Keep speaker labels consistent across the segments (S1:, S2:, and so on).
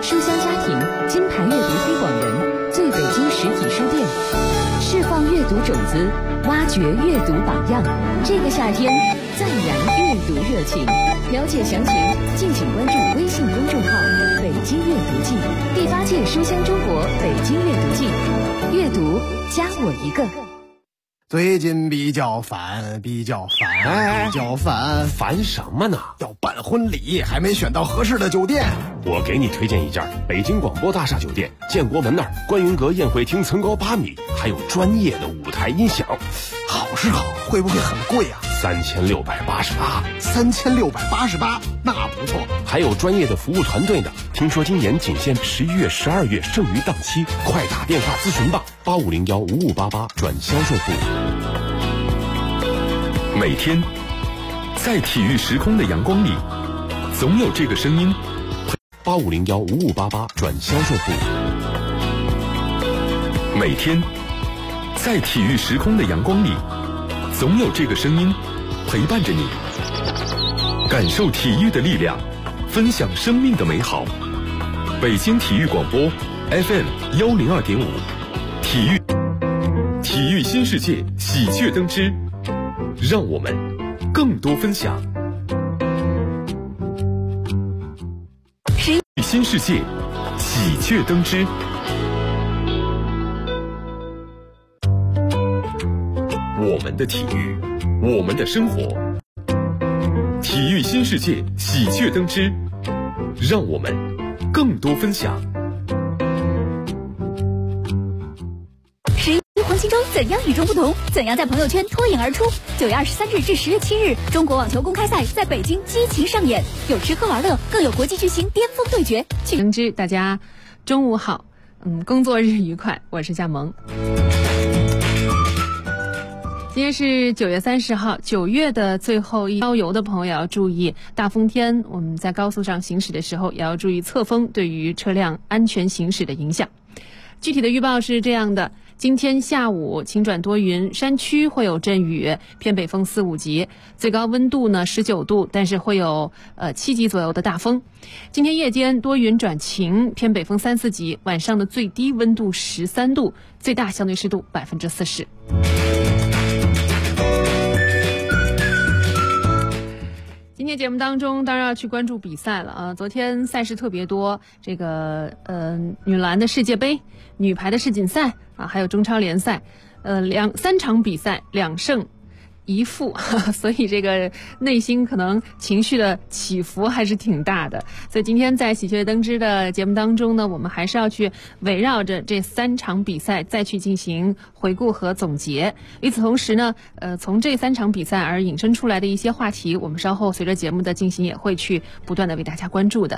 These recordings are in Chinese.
S1: 书香家庭金牌阅读推广人，最北京实体书店，释放阅读种子，挖掘阅读榜样。这个夏天赞扬阅读热情。了解详情，敬请关注微信公众号“北京阅读季”，第8届书香中国北京阅读季，阅读加我一个。
S2: 最近比较烦，
S3: 烦什么呢？
S2: 要办婚礼，还没选到合适的酒店。
S3: 我给你推荐一家北京广播大厦酒店，建国门那儿观云阁宴会厅层高8米，还有专业的舞台音响。
S2: 好是好，会不会很贵啊？3688，那不错。
S3: 还有专业的服务团队呢。听说今年仅限11月、12月剩余档期，快打电话咨询吧，85015588转销售部。
S4: 每天，在体育时空的阳光里，总有这个声音。
S3: 85015588转销售部。
S4: 每天，在体育时空的阳光里，总有这个声音陪伴着你，感受体育的力量，分享生命的美好。北京体育广播 FM102.5，体育新世界喜鹊登之，让我们更多分享。新世界喜鹊登之。我们的体育，我们的生活。体育新世界喜鹊登之，让我们更多分享。
S5: 11黄金周怎样与众不同？怎样在朋友圈脱颖而出？9月23日至10月7日，中国网球公开赛在北京激情上演，有吃喝玩乐，更有国际巨星巅峰对决。
S6: 登之，大家中午好，工作日愉快，我是夏萌。今天是9月30号，9月的最后一郊游的朋友要注意，大风天我们在高速上行驶的时候也要注意侧风对于车辆安全行驶的影响。具体的预报是这样的：今天下午晴转多云，山区会有阵雨，偏北风4、5级，最高温度呢19度，但是会有7级左右的大风。今天夜间多云转晴，偏北风3、4级，晚上的最低温度13度，最大相对湿度40%。今天节目当中当然要去关注比赛了啊！昨天赛事特别多，这个女篮的世界杯、女排的世锦赛啊，还有中超联赛，3场比赛2胜1负，所以这个内心可能情绪的起伏还是挺大的。所以今天在喜鹊登之的节目当中呢，我们还是要去围绕着这3场比赛再去进行回顾和总结。与此同时呢，从这3场比赛而引申出来的一些话题，我们稍后随着节目的进行也会去不断的为大家关注的。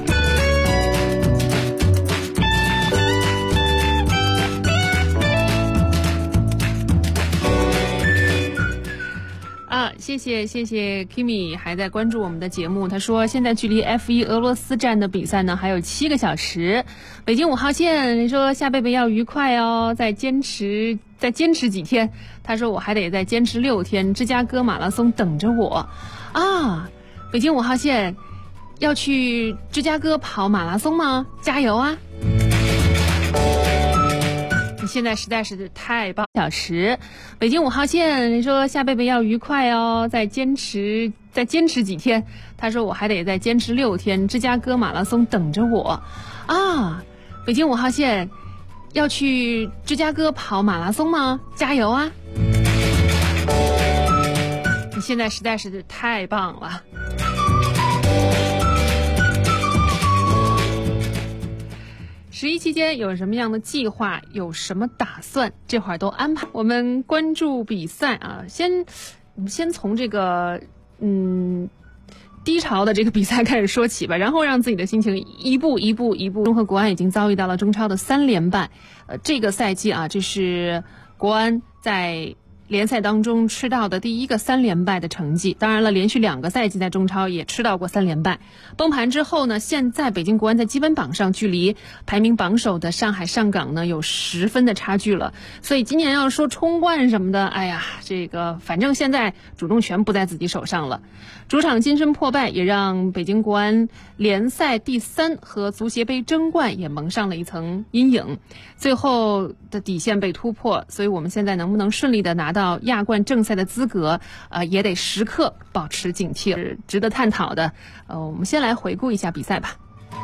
S6: 谢谢 Kimi 还在关注我们的节目。他说现在距离 F1 俄罗斯站的比赛呢还有7个小时。北京5号线说夏贝贝要愉快哦，再坚持几天。他说我还得再坚持6天，芝加哥马拉松等着我啊！北京5号线要去芝加哥跑马拉松吗？加油啊！你现在实在是太棒！小时，北京5号线说夏贝贝要愉快哦，再坚持几天。他说我还得再坚持6天，芝加哥马拉松等着我啊！北京5号线要去芝加哥跑马拉松吗？加油啊！你现在实在是太棒了。11期间有什么样的计划，有什么打算，这会儿都安排。我们关注比赛啊，我们先从这个低潮的这个比赛开始说起吧，然后让自己的心情一步。中和国安已经遭遇到了中超的3连败，这个赛季啊，这是国安在联赛当中吃到的第一个3连败的成绩。当然了，连续2个赛季在中超也吃到过3连败。崩盘之后呢，现在北京国安在积分榜上距离排名榜首的上海上港呢有10分的差距了。所以今年要说冲冠什么的，哎呀，这个反正现在主动权不在自己手上了。主场金身破败也让北京国安联赛第3和足协杯争冠也蒙上了一层阴影。最后的底线被突破，所以我们现在能不能顺利的拿到亚冠正赛的资格，也得时刻保持警惕，是值得探讨的。我们先来回顾一下比赛吧。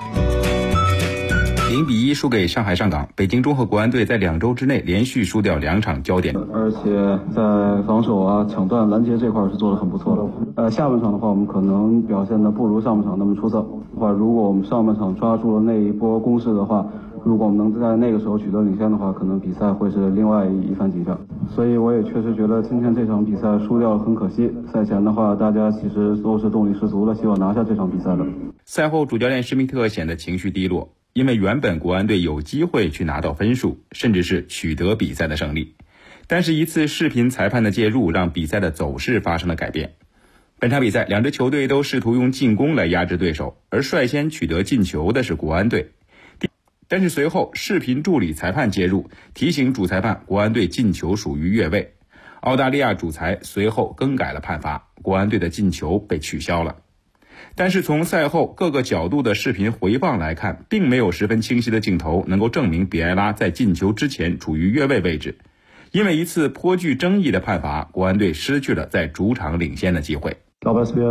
S7: 0-1输给上海上港，北京中赫国安队在2周之内连续输掉2场焦点，
S8: 而且在防守啊、抢断、拦截这块是做得很不错的。下半场的话，我们可能表现的不如上半场那么出色。如果我们上半场抓住了那一波攻势的话，如果我们能在那个时候取得领先的话，可能比赛会是另外一番景象。所以我也确实觉得今天这场比赛输掉了很可惜。赛前的话，大家其实都是动力十足的，希望拿下这场比赛的。
S7: 赛后主教练施密特显得情绪低落，因为原本国安队有机会去拿到分数，甚至是取得比赛的胜利。但是一次视频裁判的介入让比赛的走势发生了改变。本场比赛2支球队都试图用进攻来压制对手，而率先取得进球的是国安队。但是随后视频助理裁判介入，提醒主裁判国安队进球属于越位。澳大利亚主裁随后更改了判罚，国安队的进球被取消了。但是从赛后各个角度的视频回放来看，并没有十分清晰的镜头能够证明比埃拉在进球之前处于越位位置。因为一次颇具争议的判罚，国安队失去了在主场领先的机会。
S8: 上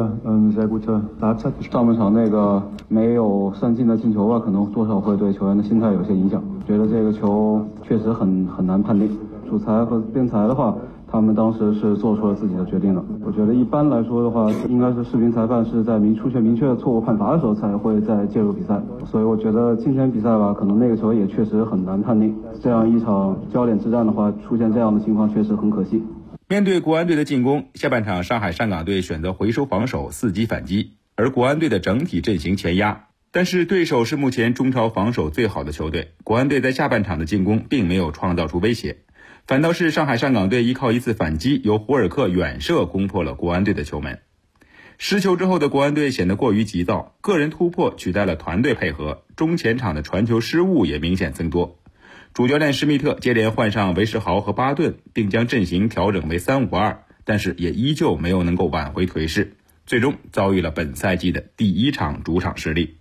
S8: 半场那个没有算进的进球吧，可能多少会对球员的心态有些影响。觉得这个球确实很难判定。主裁和边裁的话，他们当时是做出了自己的决定的。我觉得一般来说的话，应该是视频裁判是在出现明确的错误判罚的时候才会再介入比赛。所以我觉得今天比赛吧，可能那个球也确实很难判定。这样一场焦点之战的话，出现这样的情况确实很可惜。
S7: 面对国安队的进攻，下半场上海上港队选择回收防守，伺机反击，而国安队的整体阵型前压。但是对手是目前中超防守最好的球队，国安队在下半场的进攻并没有创造出威胁，反倒是上海上港队依靠一次反击，由胡尔克远射攻破了国安队的球门。失球之后的国安队显得过于急躁，个人突破取代了团队配合，中前场的传球失误也明显增多。主教练施密特接连换上维什豪和巴顿，并将阵型调整为3-5-2，但是也依旧没有能够挽回颓势，最终遭遇了本赛季的第1场主场失利。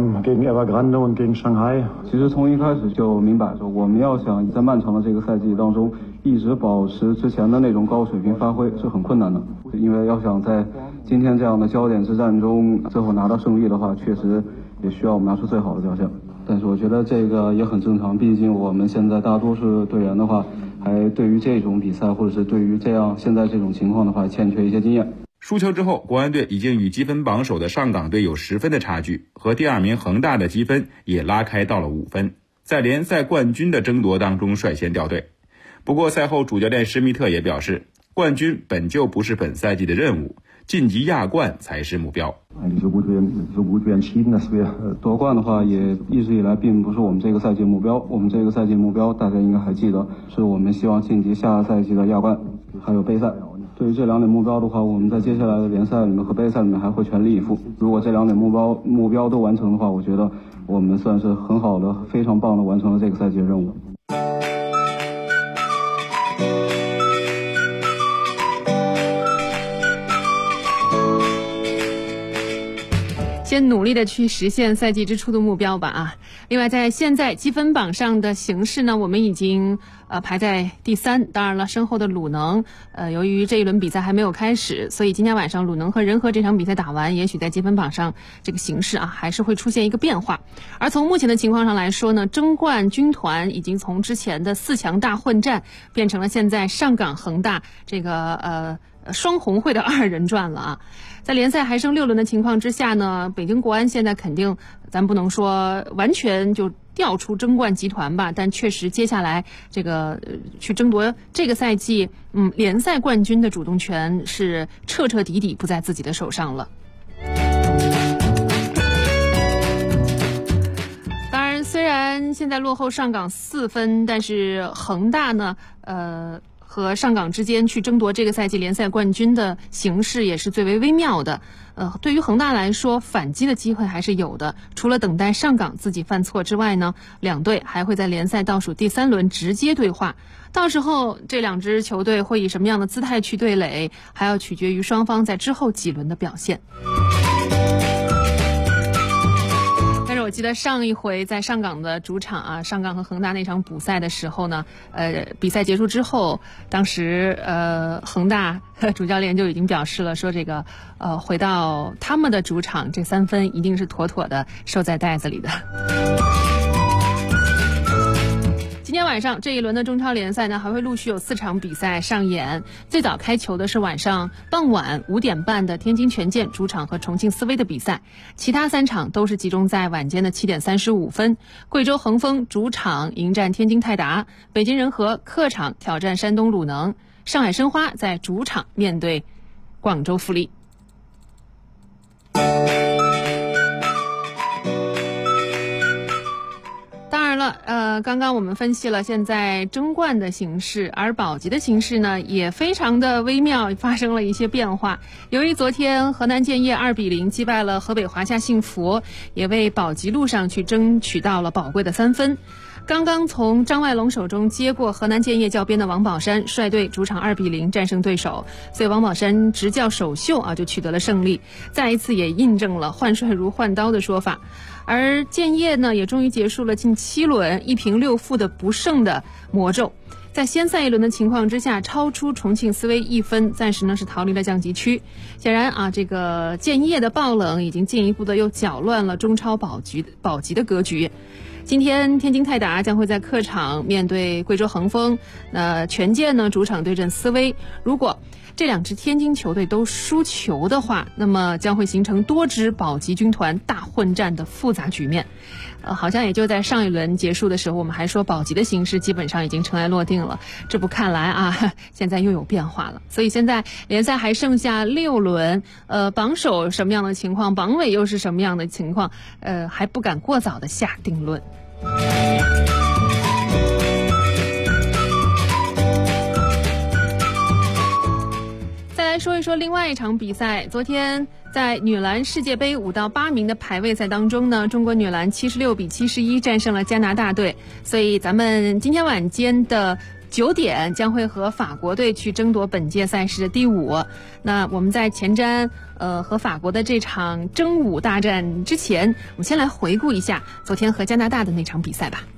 S8: 其实从一开始就明摆着，我们要想在漫长的这个赛季当中一直保持之前的那种高水平发挥是很困难的，因为要想在今天这样的焦点之战中最后拿到胜利的话，确实也需要我们拿出最好的表现。但是我觉得这个也很正常，毕竟我们现在大多数队员的话，还对于这种比赛或者是对于现在这种情况的话，欠缺一些经验。
S7: 输球之后，国安队已经与积分榜首的上港队有10分的差距，和第2名恒大的积分也拉开到了5分，在联赛冠军的争夺当中率先掉队。不过赛后主教练施密特也表示，冠军本就不是本赛季的任务，晋级亚冠才是目标。
S8: 夺冠的话也一直以来并不是我们这个赛季目标，我们这个赛季目标大家应该还记得，是我们希望晋级下赛季的亚冠还有杯赛。对于这2点目标的话，我们在接下来的联赛里面和杯赛里面还会全力以赴。如果这2点目标都完成的话，我觉得我们算是很好的、非常棒的完成了这个赛季的任务。
S6: 先努力的去实现赛季之初的目标吧啊！另外，在现在积分榜上的形势呢，我们已经排在第3。当然了，身后的鲁能由于这一轮比赛还没有开始，所以今天晚上鲁能和人和这场比赛打完，也许在积分榜上这个形势啊还是会出现一个变化。而从目前的情况上来说呢，争冠军团已经从之前的4强大混战变成了现在上港恒大这个双红会的2人转了啊！在联赛还剩6轮的情况之下呢，北京国安现在肯定咱不能说完全就调出争冠集团吧，但确实接下来这个去争夺这个赛季联赛冠军的主动权是彻彻底底不在自己的手上了。当然，虽然现在落后上港4分，但是恒大呢和上港之间去争夺这个赛季联赛冠军的形势也是最为微妙的。对于恒大来说，反击的机会还是有的。除了等待上港自己犯错之外呢，两队还会在联赛倒数第3轮直接对话。到时候这两支球队会以什么样的姿态去对垒，还要取决于双方在之后几轮的表现。但是我记得上一回在上港的主场啊，上港和恒大那场补赛的时候呢，比赛结束之后，当时恒大主教练就已经表示了，说这个回到他们的主场，这3分一定是妥妥的收在袋子里的。今天晚上这一轮的中超联赛呢，还会陆续有4场比赛上演。最早开球的是傍晚5点半的天津权健主场和重庆斯威的比赛，其他3场都是集中在晚间的7点35分。贵州恒丰主场迎战天津泰达，北京人和客场挑战山东鲁能，上海申花在主场面对广州富力。刚刚我们分析了现在争冠的形势，而保级的形势呢也非常的微妙，发生了一些变化。由于昨天河南建业2比0击败了河北华夏幸福，也为保级路上去争取到了宝贵的3分。刚刚从张外龙手中接过河南建业教鞭的王宝山率队主场2比0战胜对手，所以王宝山执教首秀就取得了胜利，再一次也印证了换帅如换刀的说法。而建业呢也终于结束了近7轮1平6负的不胜的魔咒，在先赛一轮的情况之下超出重庆斯威1分，暂时呢是逃离了降级区。显然这个建业的爆冷已经进一步的又搅乱了中超保级的格局。今天天津泰达将会在客场面对贵州恒丰，权健呢主场对阵斯威。如果这2支天津球队都输球的话，那么将会形成多支保级军团大混战的复杂局面。好像也就在上一轮结束的时候，我们还说保级的形势基本上已经尘埃落定了，这不看来现在又有变化了。所以现在联赛还剩下6轮，榜首什么样的情况，榜尾又是什么样的情况，还不敢过早的下定论。再来说一说另外一场比赛，昨天在女篮世界杯5到8名的排位赛当中呢，中国女篮76比71战胜了加拿大队，所以咱们今天晚间的9点将会和法国队去争夺本届赛事的第5。那我们在前瞻和法国的这场争5大战之前，我们先来回顾一下昨天和加拿大的那场比赛吧。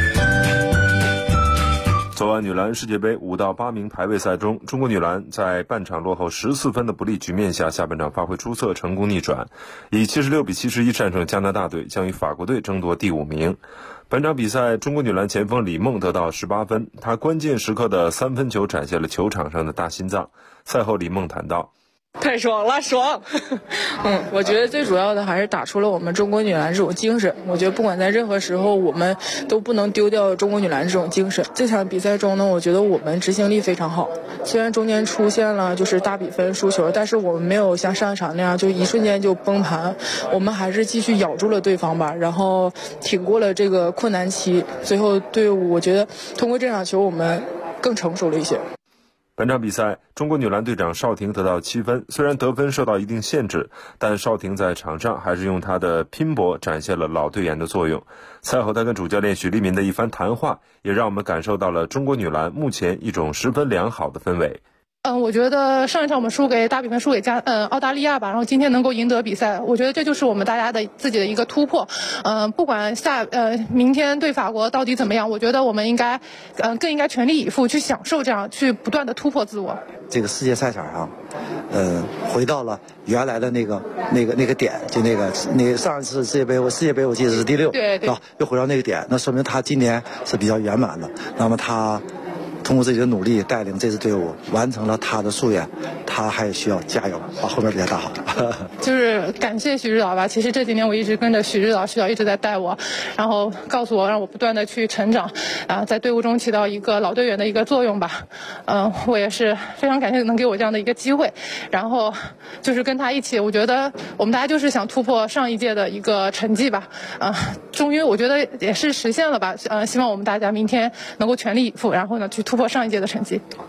S9: 昨晚女篮世界杯5到8名排位赛中，中国女篮在半场落后14分的不利局面下，下半场发挥出色，成功逆转，以76比71战胜加拿大队，将与法国队争夺第5名。本场比赛，中国女篮前锋李梦得到18分，她关键时刻的3分球展现了球场上的大心脏。赛后李梦谈到，
S10: 太爽了，爽！我觉得最主要的还是打出了我们中国女篮这种精神。我觉得不管在任何时候，我们都不能丢掉中国女篮这种精神。这场比赛中呢，我觉得我们执行力非常好。虽然中间出现了就是大比分输球，但是我们没有像上一场那样就一瞬间就崩盘，我们还是继续咬住了对方吧，然后挺过了这个困难期。最后队伍，我觉得通过这场球，我们更成熟了一些。
S9: 本场比赛，中国女篮队长邵婷得到7分，虽然得分受到一定限制，但邵婷在场上还是用她的拼搏展现了老队员的作用。赛后她跟主教练许利民的一番谈话，也让我们感受到了中国女篮目前一种十分良好的氛围。
S11: 我觉得上一场我们大比分输给澳大利亚吧，然后今天能够赢得比赛，我觉得这就是我们大家的自己的一个突破。不管明天对法国到底怎么样，我觉得我们应该更应该全力以赴去享受这样去不断的突破自我。
S12: 这个世界赛场上，回到了原来的那个点，就那个上一次世界杯我记得是第6，
S11: 对，
S12: 又回到那个点，那说明他今年是比较圆满的。那么他通过自己的努力带领这支队伍完成了他的夙愿，他还需要加油，把后面比赛打好。
S11: 就是感谢许指导吧，其实这几年我一直跟着许指导一直在带我，然后告诉我让我不断的去成长，在队伍中起到一个老队员的一个作用吧。我也是非常感谢能给我这样的一个机会，然后就是跟他一起，我觉得我们大家就是想突破上一届的一个成绩吧。终于我觉得也是实现了吧。希望我们大家明天能够全力以赴，然后呢去突破上一届的成绩。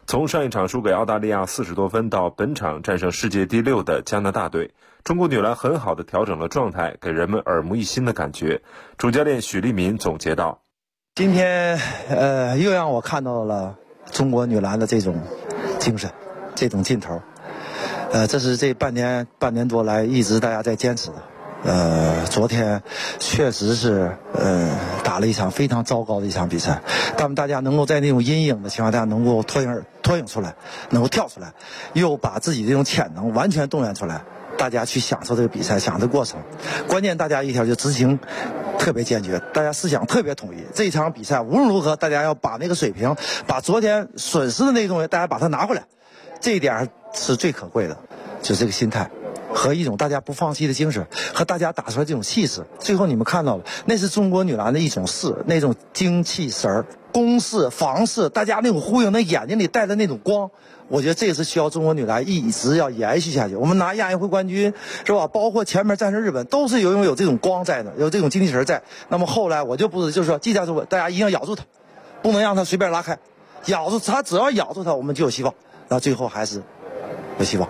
S9: 从上一场输给澳大利亚40多分到本场战胜世界第6的加拿大队，中国女篮很好地调整了状态，给人们耳目一新的感觉。主教练许利民总结道：
S12: 今天又让我看到了中国女篮的这种精神，这种劲头。这是这半年多来一直大家在坚持的。昨天确实是打了一场非常糟糕的一场比赛，但大家能够在那种阴影的情况下能够脱颖出来，能够跳出来，又把自己这种潜能完全动员出来，大家去享受这个比赛，享受这个过程。关键大家一条就执行特别坚决，大家思想特别统一。这一场比赛无论如何，大家要把那个水平，把昨天损失的那东西，大家把它拿回来，这一点是最可贵的，就是这个心态和一种大家不放弃的精神，和大家打出来这种气势。最后你们看到了，那是中国女篮的一种势，那种精气神儿、攻势、防势，大家那种呼应，那眼睛里带的那种光，我觉得这也是需要中国女篮一直要延续下去。我们拿亚运会冠军是吧？包括前面战胜日本，都是拥有这种光在的，有这种精气神在。那么后来我就不是，就是说，记下住，大家一定要咬住它，不能让它随便拉开，咬住它，只要咬住它，我们就有希望。然后最后还是有希望。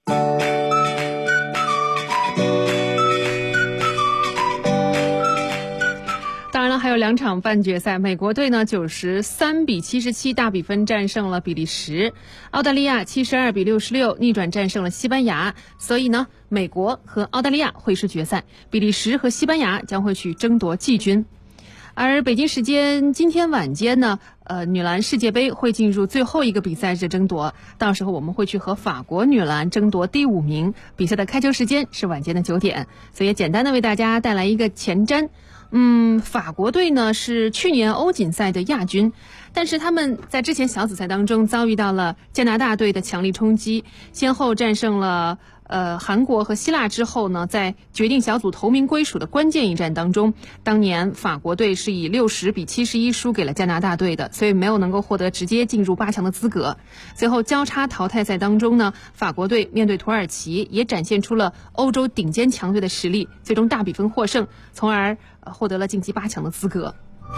S6: 还有2场半决赛，美国队呢93比77大比分战胜了比利时，澳大利亚72比66逆转战胜了西班牙，所以呢，美国和澳大利亚会师决赛，比利时和西班牙将会去争夺季军。而北京时间今天晚间呢，女篮世界杯会进入最后一个比赛日争夺，到时候我们会去和法国女篮争夺第5名。比赛的开球时间是晚间的9点，所以也简单的为大家带来一个前瞻。法国队呢是去年欧锦赛的亚军，但是他们在之前小组赛当中遭遇到了加拿大队的强力冲击，先后战胜了韩国和希腊之后呢，在决定小组头名归属的关键一战当中，当年法国队是以60比71输给了加拿大队的，所以没有能够获得直接进入8强的资格。最后交叉淘汰赛当中呢，法国队面对土耳其也展现出了欧洲顶尖强队的实力，最终大比分获胜，从而获得了晋级8强的资格。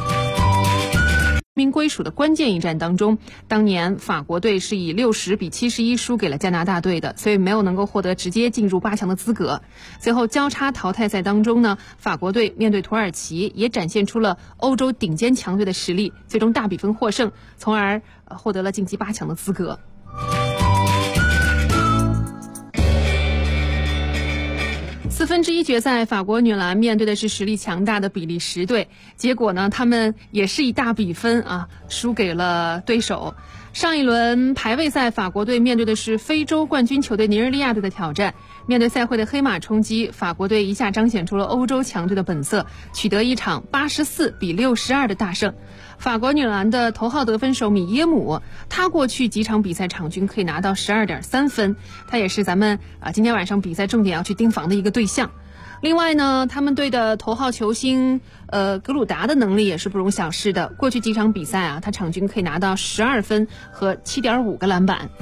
S6: 名归属的关键一战当中，当年法国队是以60比71输给了加拿大队的，所以没有能够获得直接进入8强的资格。最后交叉淘汰赛当中呢，法国队面对土耳其也展现出了欧洲顶尖强队的实力，最终大比分获胜，从而获得了晋级8强的资格。1/4决赛，法国女篮面对的是实力强大的比利时队，结果呢，他们也是以大比分输给了对手。上一轮排位赛，法国队面对的是非洲冠军球队尼日利亚队的挑战，面对赛会的黑马冲击，法国队一下彰显出了欧洲强队的本色，取得一场84比62的大胜。法国女篮的头号得分手米耶姆，她过去几场比赛场均可以拿到12.3分，她也是咱们今天晚上比赛重点要去盯防的一个对象。另外呢，他们队的头号球星格鲁达的能力也是不容小视的，过去几场比赛他场均可以拿到12分和7.5个篮板。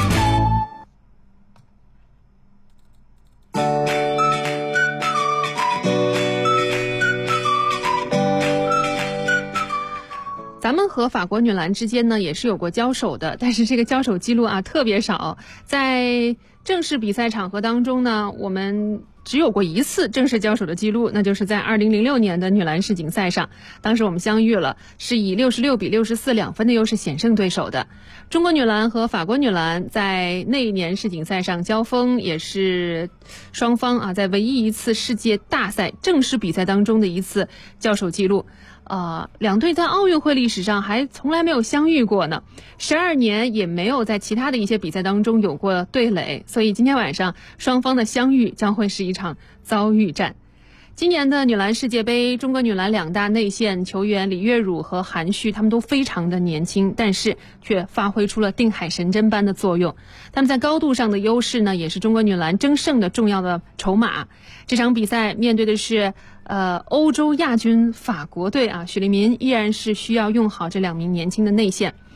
S6: 咱们和法国女篮之间呢也是有过交手的，但是这个交手记录特别少。在正式比赛场合当中呢，我们只有过一次正式交手的记录，那就是在2006年的女篮世锦赛上，当时我们相遇了，是以66比642分的优势险胜对手的。中国女篮和法国女篮在那一年世锦赛上交锋，也是双方在唯一一次世界大赛正式比赛当中的一次交手记录。两队在奥运会历史上还从来没有相遇过呢，12年也没有在其他的一些比赛当中有过对垒，所以今天晚上双方的相遇将会是一场遭遇战。今年的女篮世界杯，中国女篮2大内线球员李月汝和韩旭，他们都非常的年轻，但是却发挥出了定海神针般的作用。他们在高度上的优势呢，也是中国女篮争胜的重要的筹码。这场比赛面对的是欧洲亚军法国队许利民依然是需要用好这2名年轻的内线。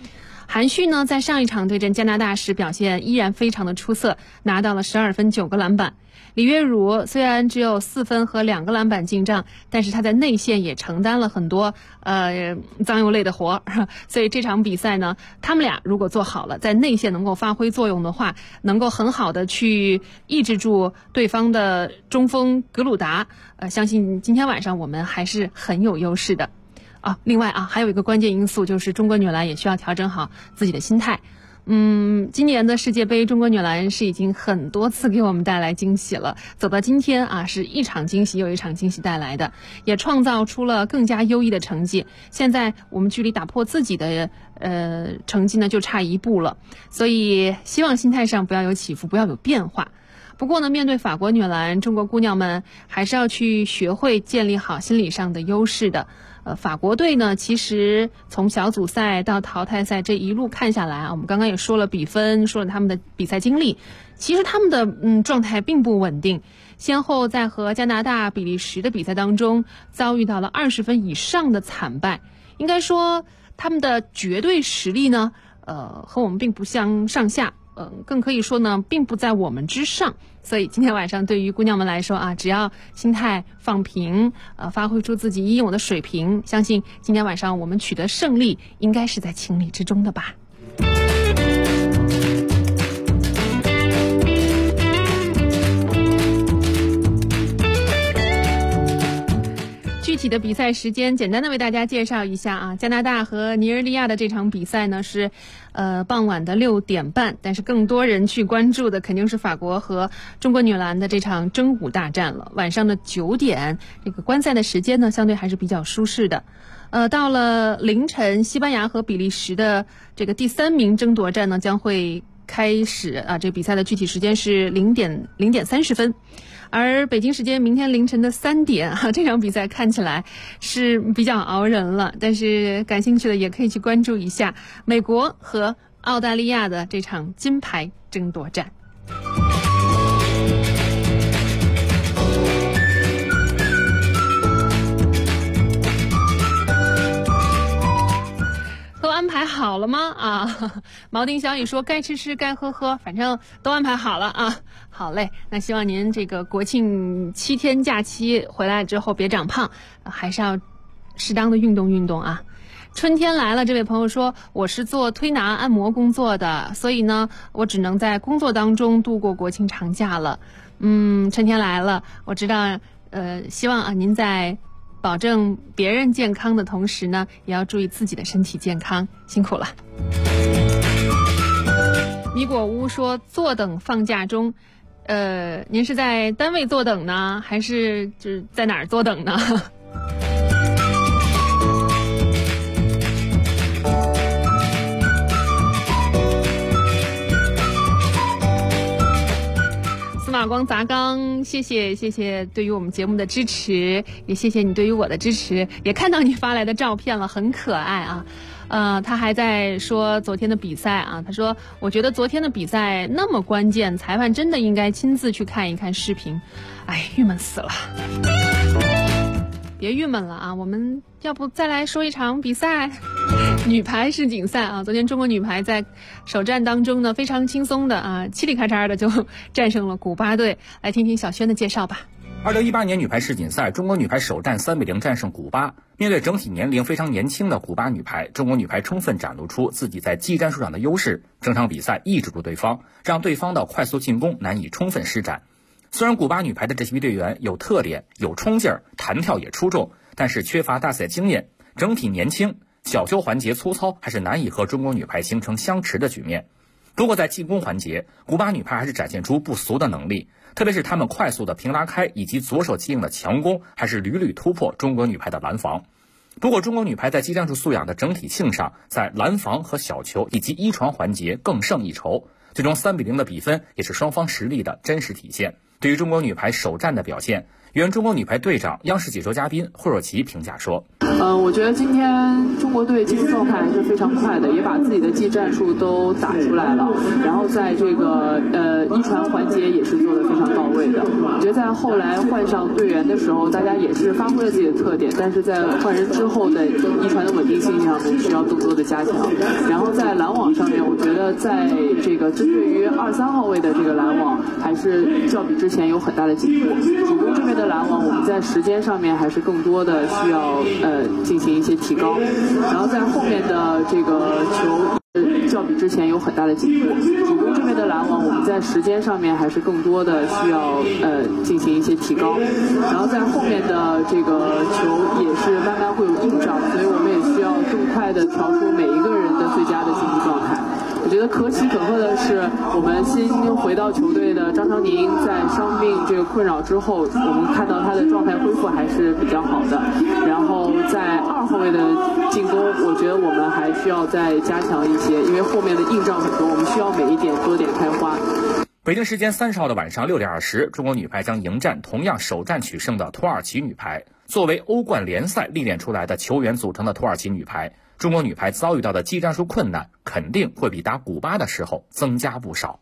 S6: 韩旭呢，在上一场对阵加拿大时表现依然非常的出色，拿到了12分9个篮板。李月汝虽然只有4分和2个篮板进账，但是他在内线也承担了很多脏又累的活，所以这场比赛呢，他们俩如果做好了，在内线能够发挥作用的话，能够很好的去抑制住对方的中锋格鲁达，相信今天晚上我们还是很有优势的。另外还有一个关键因素就是中国女篮也需要调整好自己的心态。今年的世界杯，中国女篮是已经很多次给我们带来惊喜了。走到今天是一场惊喜又一场惊喜带来的，也创造出了更加优异的成绩。现在我们距离打破自己的成绩呢，就差一步了。所以希望心态上不要有起伏，不要有变化。不过呢，面对法国女篮，中国姑娘们还是要去学会建立好心理上的优势的。法国队呢，其实从小组赛到淘汰赛这一路看下来我们刚刚也说了比分，说了他们的比赛经历，其实他们的状态并不稳定，先后在和加拿大、比利时的比赛当中遭遇到了20分以上的惨败。应该说他们的绝对实力呢，和我们并不相上下，更可以说呢，并不在我们之上。所以今天晚上对于姑娘们来说只要心态放平，发挥出自己应有的水平，相信今天晚上我们取得胜利应该是在情理之中的吧。具体的比赛时间简单的为大家介绍一下加拿大和尼日利亚的这场比赛呢是傍晚的6点半，但是更多人去关注的肯定是法国和中国女篮的这场争五大战了。晚上的9点，这个观赛的时间呢相对还是比较舒适的。到了凌晨，西班牙和比利时的这个第3名争夺战呢将会开始这比赛的具体时间是0点30分。而北京时间明天凌晨的3点这场比赛看起来是比较熬人了，但是感兴趣的也可以去关注一下美国和澳大利亚的这场金牌争夺战。都安排好了吗？毛丁小雨说该吃吃该喝喝，反正都安排好了好嘞，那希望您这个国庆7天假期回来之后别长胖，还是要适当的运动运动春天来了，这位朋友说我是做推拿按摩工作的，所以呢我只能在工作当中度过国庆长假了。春天来了，我知道希望您在保证别人健康的同时呢，也要注意自己的身体健康，辛苦了。米果屋说坐等放假中，您是在单位坐等呢，还是就是在哪儿坐等呢？司马光砸缸，谢谢对于我们节目的支持，也谢谢你对于我的支持，也看到你发来的照片了，很可爱他还在说昨天的比赛他说我觉得昨天的比赛那么关键，裁判真的应该亲自去看一看视频。郁闷死了。别郁闷了我们要不再来说一场比赛，女排世锦赛昨天中国女排在首战当中呢非常轻松的嘁里咔嚓的就战胜了古巴队。来听听小轩的介绍吧。
S13: 2018年女排世锦赛，中国女排首战3比0战胜古巴。面对整体年龄非常年轻的古巴女排，中国女排充分展露出自己在技战术上的优势，整场比赛抑制住对方，让对方的快速进攻难以充分施展。虽然古巴女排的这批队员有特点、有冲劲儿，弹跳也出众，但是缺乏大赛经验，整体年轻，小球环节粗糙，还是难以和中国女排形成相持的局面。不过在进攻环节，古巴女排还是展现出不俗的能力，特别是他们快速的平拉开以及左手接应的强攻，还是屡屡突破中国女排的拦防。不过中国女排在技战术素养的整体性上，在拦防和小球以及一传环节更胜一筹，最终3比0的比分也是双方实力的真实体现。对于中国女排首战的表现， 原中国女排队长、央视解说嘉宾惠若琪评价说：
S14: 我觉得今天中国队进入状态还是非常快的，也把自己的技战术都打出来了，然后在这个一传环节也是做得非常到位的。我觉得在后来换上队员的时候，大家也是发挥了自己的特点，但是在换人之后的一传的稳定性上面需要更多的加强。然后在拦网上面，我觉得在这个针对于2、3号位的这个拦网，还是较比之前有很大的进步。主攻这边的拦网，我们在时间上面还是更多的需要进行一些提高。然后在后面的这个球较比之前有很大的进步。主攻这边的拦网，我们在时间上面还是更多的需要进行一些提高。然后在后面的这个球也是慢慢会有硬仗，所以我们也需要更快的调出每一个人的最佳的竞技状态。我觉得可喜可贺的是，我们新回到球队的张常宁在伤病这个困扰之后，我们看到他的状态恢复还是比较好的。然后在2号位的进攻，我觉得我们还需要再加强一些，因为后面的硬仗很多，我们需要每一点多点开花。
S13: 北京时间30号的晚上6点20，中国女排将迎战同样首战取胜的土耳其女排。作为欧冠联赛历练出来的球员组成的土耳其女排，中国女排遭遇到的技战术困难肯定会比打古巴的时候增加不少。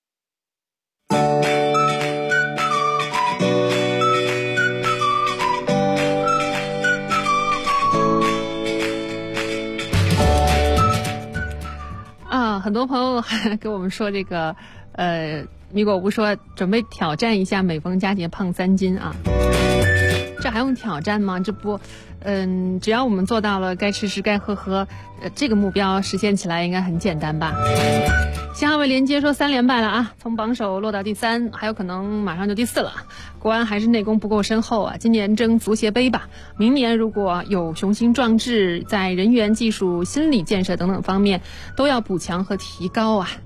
S6: 很多朋友还给我们说这个米果吴说准备挑战一下每逢佳节胖3斤啊，这还用挑战吗？这不只要我们做到了该吃吃该喝喝，这个目标实现起来应该很简单吧。7号位连接说3连败了啊，从榜首落到第3，还有可能马上就第4了。国安还是内功不够深厚啊，今年争足协杯吧，明年如果有雄心壮志，在人员、技术、心理建设等等方面都要补强和提高啊。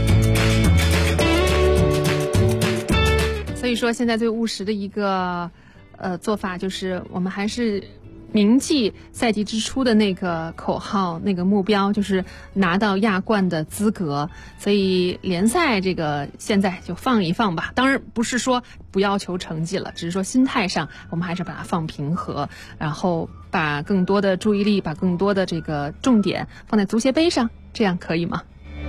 S6: 所以说现在最务实的一个做法就是我们还是铭记赛季之初的那个口号，那个目标，就是拿到亚冠的资格。所以联赛这个现在就放一放吧，当然不是说不要求成绩了，只是说心态上我们还是把它放平和，然后把更多的注意力，把更多的这个重点放在足协杯上，这样可以吗？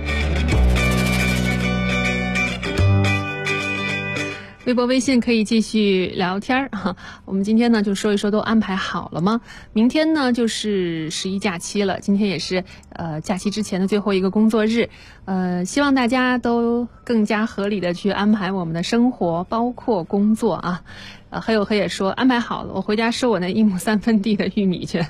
S6: 微博微信可以继续聊天哈。我们今天呢就说一说都安排好了吗？明天呢就是11假期了，今天也是假期之前的最后一个工作日，希望大家都更加合理的去安排我们的生活，包括工作啊。黑有黑也说安排好了，我回家收我那1亩3分地的玉米去。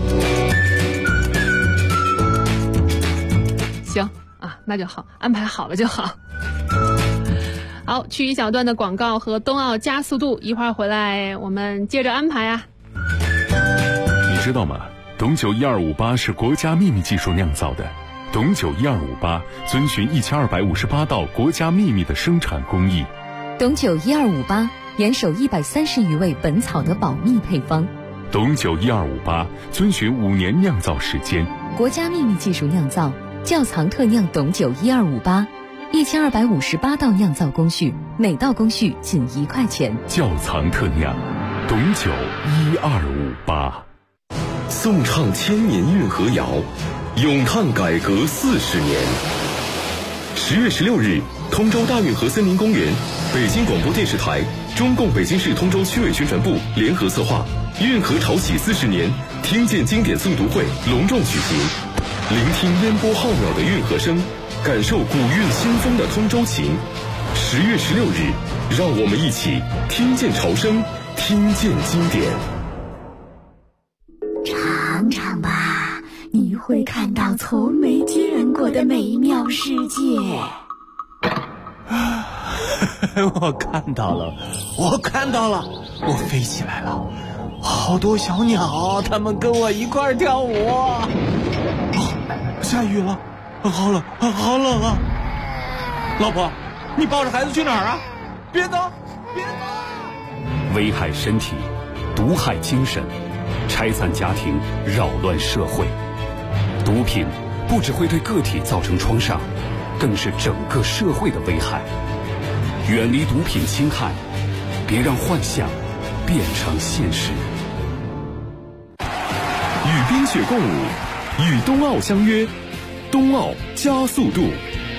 S6: 行啊，那就好，安排好了就好。好，去一小段的广告和冬奥加速度，一会儿回来我们接着安排啊。
S15: 你知道吗？董酒1258是国家秘密技术酿造的。董酒1258遵循1258道国家秘密的生产工艺。
S1: 董酒1258严守130余味本草的保密配方。
S15: 董酒1258遵循5年酿造时间。
S1: 国家秘密技术酿造，窖藏特酿董酒1258，1258道酿造工序，每道工序仅1块钱。
S15: 窖藏特酿，董酒1258。
S4: 颂唱千年运河谣，咏叹改革40年。10月16日，通州大运河森林公园，北京广播电视台、中共北京市通州区委宣传部联合策划运河潮起40年听见经典诵读会隆重举行，聆听烟波浩渺的运河声，感受古韵新风的通州情。10月16日，让我们一起听见潮声，听见经典。
S16: 尝尝吧，你会看到从没见过的美妙世界。
S17: 我看到了，我我飞起来了，好多小鸟，它们跟我一块跳舞。下雨了，好冷啊！老婆，你抱着孩子去哪儿啊？别走！
S15: 危害身体，毒害精神，拆散家庭，扰乱社会。毒品不只会对个体造成创伤，更是整个社会的危害。远离毒品侵害，别让幻想变成现实。
S4: 与冰雪共舞，与冬奥相约，冬奥加速度。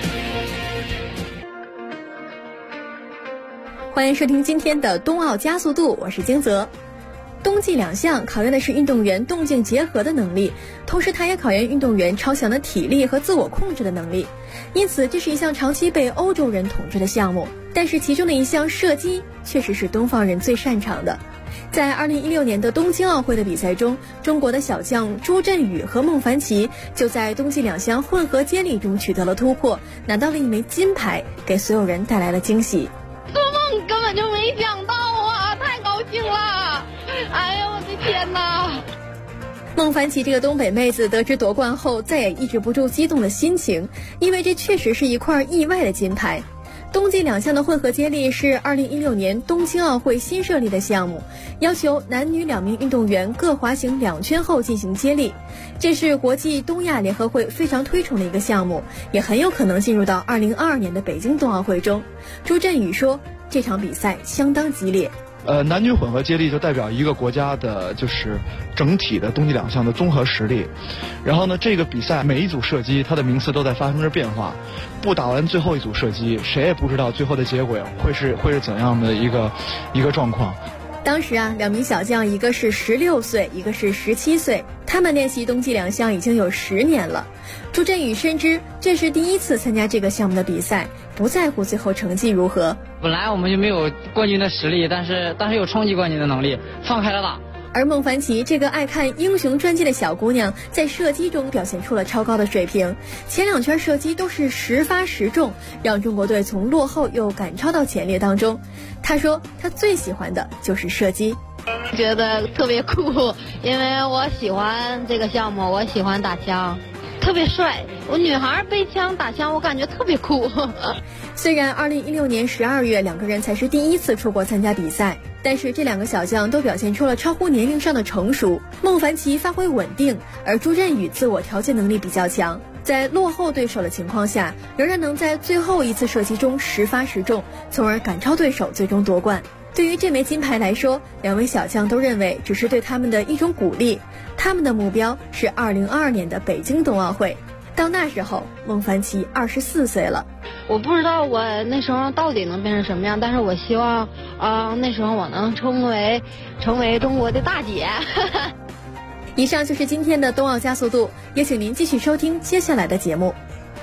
S18: 欢迎收听今天的冬奥加速度，我是金泽。冬季两项考验的是运动员动静结合的能力，同时它也考验运动员超强的体力和自我控制的能力。因此这是一项长期被欧洲人统治的项目，但是其中的一项射击确实是东方人最擅长的。在2016年的东京奥会的比赛中，中国的小将朱振宇和孟凡奇就在冬季两项混合接力中取得了突破，拿到了一枚金牌，给所有人带来了惊喜。
S19: 做梦根本就没想到啊，太高兴了！哎呀，我的天哪！
S18: 孟凡奇这个东北妹子得知夺冠后，再也抑制不住激动的心情，因为这确实是一块意外的金牌。冬季两项的混合接力是2016年东京奥会新设立的项目，要求男女2名运动员各滑行2圈后进行接力。这是国际东亚联合会非常推崇的一个项目，也很有可能进入到2022年的北京冬奥会中。朱振宇说，这场比赛相当激烈。
S20: 男女混合接力就代表一个国家的就是整体的冬季两项的综合实力。然后呢，这个比赛每一组射击它的名次都在发生着变化，不打完最后一组射击，谁也不知道最后的结果会是怎样的一个状况。
S18: 当时啊，2名小将，一个是16岁，一个是17岁，他们练习冬季两项已经有10年了。朱振宇深知这是第一次参加这个项目的比赛，不在乎最后成绩如何。
S21: 本来我们就没有冠军的实力，但是有冲击冠军的能力，放开了打。
S18: 而孟凡奇这个爱看英雄传记的小姑娘，在射击中表现出了超高的水平，前2圈射击都是10发10中，让中国队从落后又赶超到前列当中。她说她最喜欢的就是射击，
S19: 觉得特别酷，因为我喜欢这个项目，我喜欢打枪，特别帅。我女孩背枪打枪，我感觉特别酷。
S18: 虽然2016年12月2个人才是第一次出国参加比赛，但是这2个小将都表现出了超乎年龄上的成熟。孟凡奇发挥稳定，而朱振宇自我调节能力比较强，在落后对手的情况下，仍然能在最后一次射击中10发10中，从而赶超对手，最终夺冠。对于这枚金牌来说，2位小将都认为只是对他们的一种鼓励，他们的目标是2022年的北京冬奥会。到那时候，孟凡奇24岁了。
S19: 我不知道我那时候到底能变成什么样，但是我希望那时候我能成为中国的大姐。
S18: 以上就是今天的冬奥加速度，也请您继续收听接下来的节目。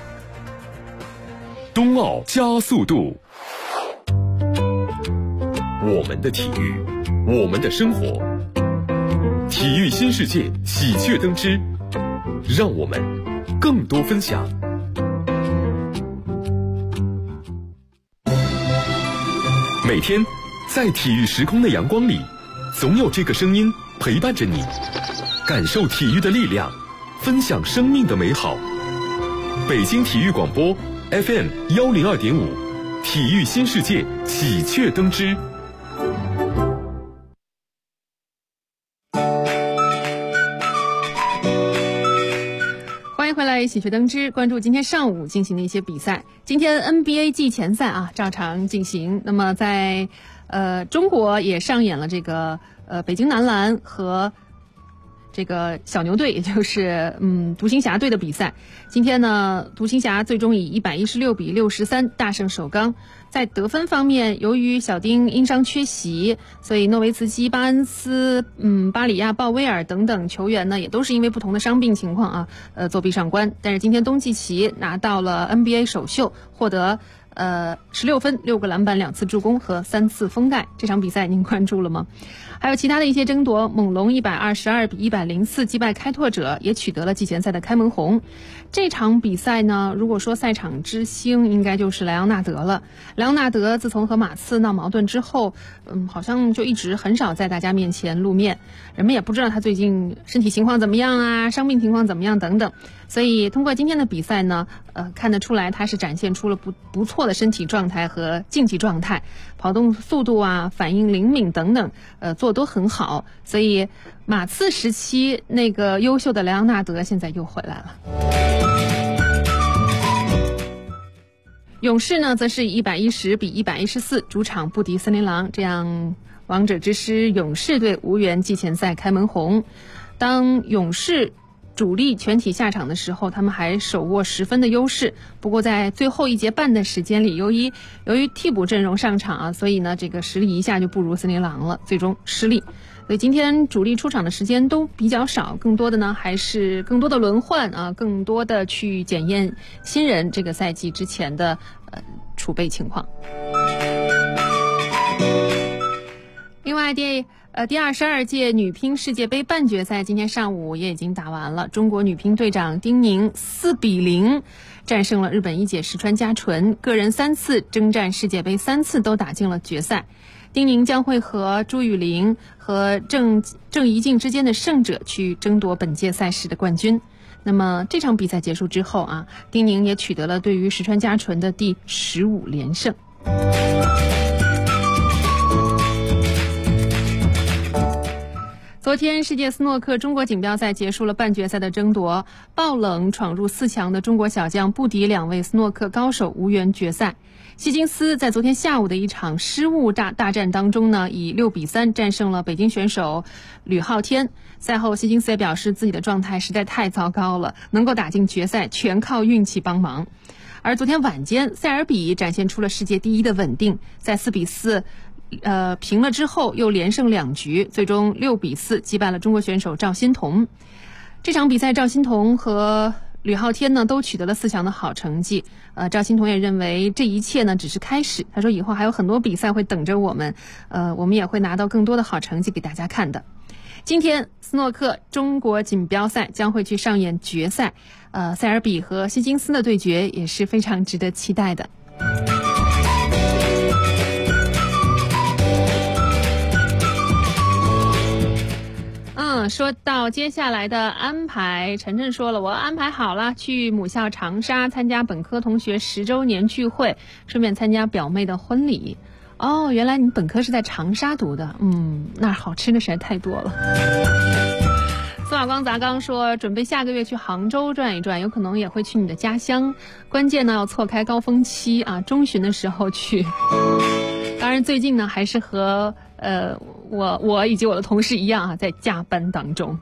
S4: 冬奥加速度，我们的体育，我们的生活，体育新世界喜鹊登枝，让我们更多分享。每天在体育时空的阳光里，总有这个声音陪伴着你，感受体育的力量，分享生命的美好。北京体育广播 FM 102.5，体育新世界喜鹊登枝。
S6: 欢迎回来，喜鹊登枝，关注今天上午进行的一些比赛。今天 NBA 季前赛啊照常进行。那么在中国也上演了这个北京男篮和这个小牛队，也就是独行侠队的比赛。今天呢，独行侠最终以116-63大胜首钢。在得分方面，由于小丁因伤缺席，所以诺维茨基、巴恩斯、巴里亚、鲍威尔等等球员呢，也都是因为不同的伤病情况作壁上观。但是今天东契奇拿到了 NBA 首秀，获得16分、6个篮板、2次助攻和3次封盖。这场比赛您关注了吗？还有其他的一些争夺，猛龙122-104击败开拓者，也取得了季前赛的开门红。这场比赛呢，如果说赛场之星，应该就是莱昂纳德了。莱昂纳德自从和马刺闹矛盾之后，好像就一直很少在大家面前露面，人们也不知道他最近身体情况怎么样啊，伤病情况怎么样等等。所以通过今天的比赛呢，看得出来他是展现出了不错的身体状态和竞技状态，跑动速度啊、反应灵敏等等，做都很好。所以马刺时期那个优秀的莱昂纳德现在又回来了。勇士呢，则是以110-114主场不敌森林狼，这样王者之师勇士队无缘季前赛开门红。当勇士主力全体下场的时候，他们还手握10分的优势。不过在最后1节半的时间里，由于替补阵容上场啊，所以呢这个实力一下就不如森林狼了，最终失利。所以今天主力出场的时间都比较少，更多的呢还是更多的轮换啊，更多的去检验新人这个赛季之前的储备情况。另外第22届女乒世界杯半决赛今天上午也已经打完了，中国女乒队长丁宁4-0战胜了日本一姐石川佳纯，个人3次征战世界杯3次都打进了决赛。丁宁将会和朱雨玲和郑怡静之间的胜者去争夺本届赛事的冠军。那么这场比赛结束之后啊，丁宁也取得了对于石川佳纯的第15连胜。昨天世界斯诺克中国锦标赛结束了半决赛的争夺，爆冷闯入4强的中国小将不敌2位斯诺克高手无缘决赛。希金斯在昨天下午的一场失误大战当中呢，以6-3战胜了北京选手吕昊天。赛后希金斯也表示自己的状态实在太糟糕了，能够打进决赛全靠运气帮忙。而昨天晚间塞尔比展现出了世界第一的稳定，在4-4平了之后又连胜2局，最终6-4击败了中国选手赵欣彤。这场比赛赵欣彤和吕昊天呢都取得了4强的好成绩。赵欣彤也认为这一切呢只是开始，他说以后还有很多比赛会等着我们，我们也会拿到更多的好成绩给大家看的。今天斯诺克中国锦标赛将会去上演决赛，塞尔比和希金斯的对决也是非常值得期待的。说到接下来的安排，晨晨说了，我安排好了去母校长沙参加本科同学10周年聚会，顺便参加表妹的婚礼。哦，原来你本科是在长沙读的，那儿好吃的实在太多了。司马光砸缸说，准备下个月去杭州转一转，有可能也会去你的家乡，关键呢要错开高峰期啊，中旬的时候去。当然最近呢还是和我以及我的同事一样啊，在加班当中。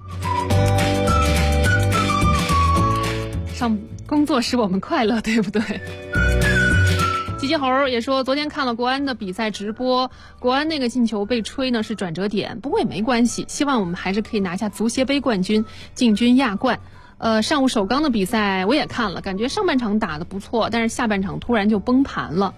S6: 上工作使我们快乐，对不对？吉吉猴也说，昨天看了国安的比赛直播，国安那个进球被吹呢是转折点，不过也没关系，希望我们还是可以拿下足协杯冠军，进军亚冠。上午首钢的比赛我也看了，感觉上半场打得不错，但是下半场突然就崩盘了。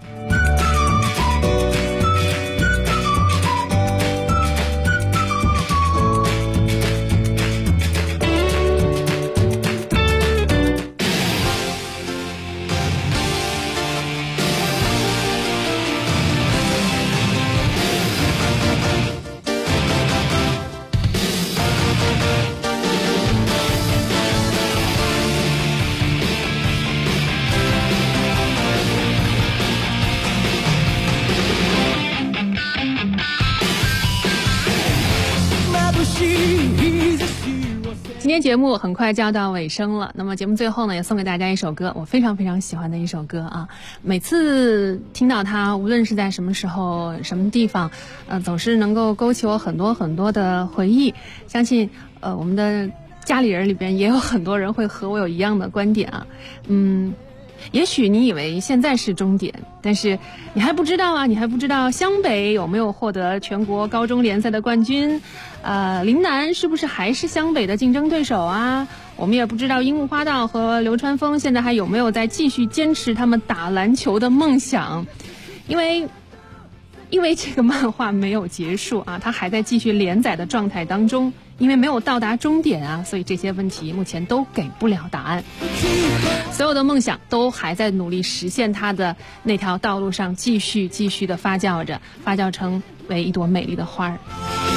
S6: 今天节目很快就要到尾声了，那么节目最后呢，也送给大家一首歌，我非常非常喜欢的一首歌啊！每次听到它，无论是在什么时候、什么地方，总是能够勾起我很多很多的回忆。相信我们的家里人里边也有很多人会和我有一样的观点啊。也许你以为现在是终点，但是你还不知道啊，你还不知道湘北有没有获得全国高中联赛的冠军，陵南是不是还是湘北的竞争对手啊？我们也不知道樱木花道和流川枫现在还有没有在继续坚持他们打篮球的梦想，因为这个漫画没有结束啊，它还在继续连载的状态当中，因为没有到达终点啊，所以这些问题目前都给不了答案。所有的梦想都还在努力实现它的那条道路上继续的发酵着，发酵成为一朵美丽的花儿。